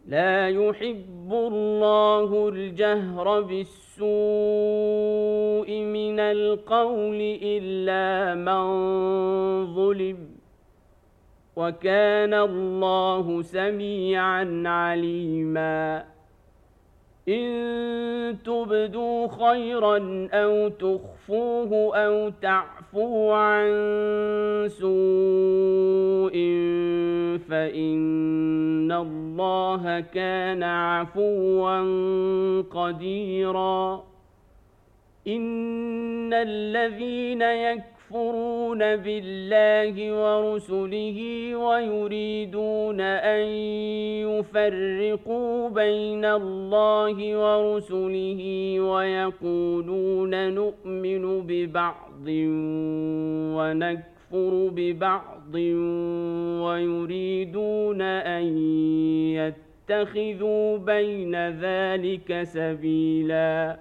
لا يحب الله الجهر بالسوء من القول إلا من ظلم، وكان الله سميعا عليما. إن تبدوا خيرا أو تخفوه أو تعفو عن سوء فإن الله كان عفوا قديرا. إن الذين يكفرون بالله ورسله ويريدون أن يفرقوا بين الله ورسله ويقولون نؤمن ببعض ونكفر ببعض ويريدون أن يتخذوا بين ذلك سبيلا،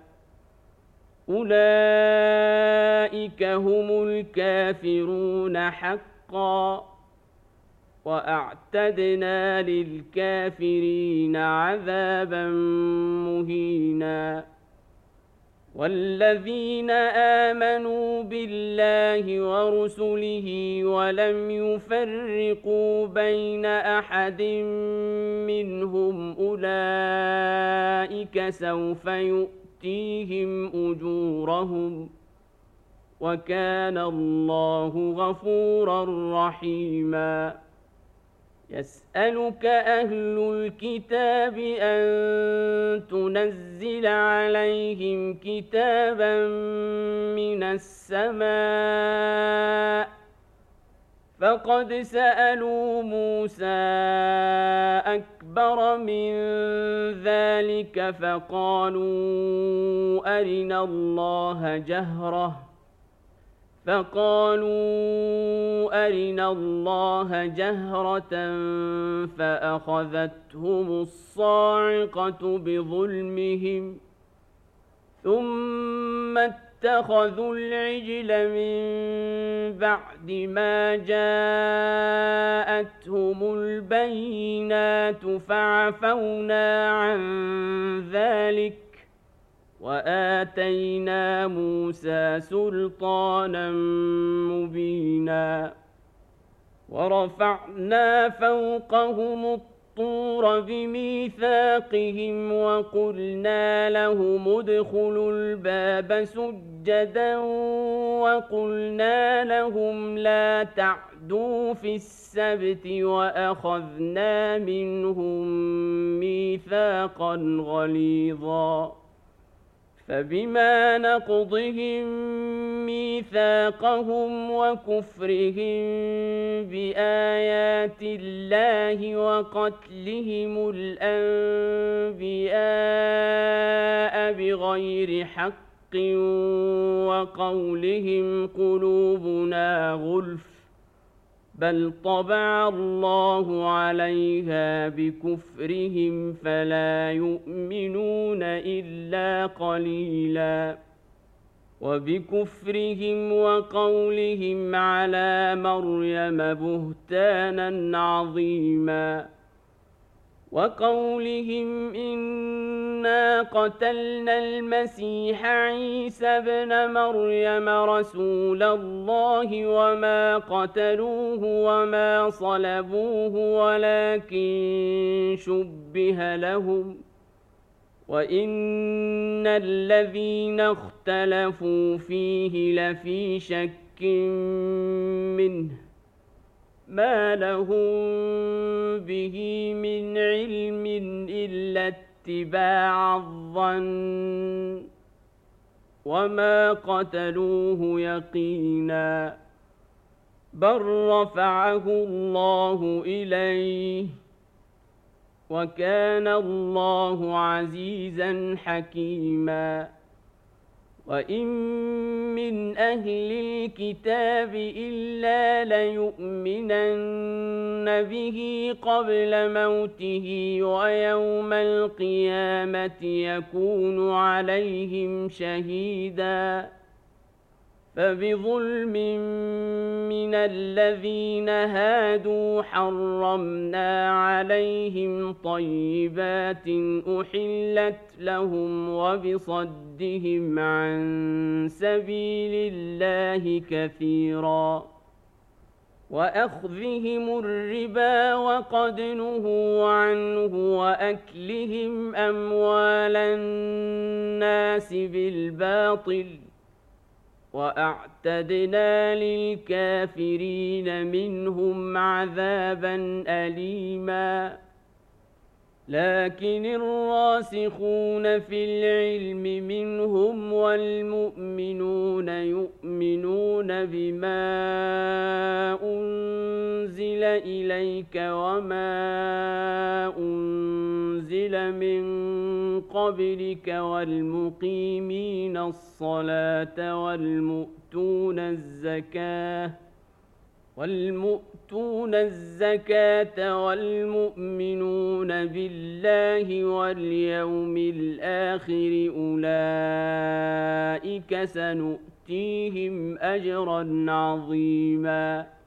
أولئك هم الكافرون حقا، وأعتدنا للكافرين عذابا مهينا. والذين آمنوا بالله ورسله ولم يفرقوا بين أحد منهم أولئك سوف يؤتيهم أجورهم، وكان الله غفورا رحيما. يسألك أهل الكتاب أن تنزل عليهم كتابا من السماء، فقد سألوا موسى أكبر من ذلك فقالوا أرنا الله جهرة فأخذتهم الصاعقة بظلمهم، ثم اتخذوا العجل من بعد ما جاءتهم البينات فعفونا عن ذلك، وآتينا موسى سلطانا مبينا. ورفعنا فوقهم الطور بميثاقهم وقلنا لهم ادخلوا الباب سجدا وقلنا لهم لا تعدوا في السبت وأخذنا منهم ميثاقا غليظا. فبما نقضهم ميثاقهم وكفرهم بآيات الله وقتلهم الأنبياء بغير حق وقولهم قلوبنا غلف، بل طبع الله عليها بكفرهم فلا يؤمنون إلا قليلا. وبكفرهم وقولهم على مريم بهتانا عظيما، وقولهم إنا قتلنا المسيح عيسى ابن مريم رسول الله وما قتلوه وما صلبوه ولكن شبه لهم، وإن الذين اختلفوا فيه لفي شك منه ما لهم به من علم إلا اتباع الظن، وما قتلوه يقينا، بل رفعه الله إليه، وكان الله عزيزا حكيما. وإن من أهل الكتاب إلا ليؤمنن به قبل موته ويوم القيامة يكون عليهم شهيدا. فبظلم من الذين هادوا حرمنا عليهم طيبات أحلت لهم وبصدهم عن سبيل الله كثيرا وأخذهم الربا وقد نهوا عنه وأكلهم أموال الناس بالباطل وأعتدنا للكافرين منهم عذابا أليما لكن الراسخون في العلم منهم والمؤمنون يؤمنون بما أنزل إليك وما أنزل من قبلك والمقيمين الصلاة والمؤتون الزكاة والمؤمنون بالله واليوم الآخر أولئك سنؤتيهم أجرا عظيما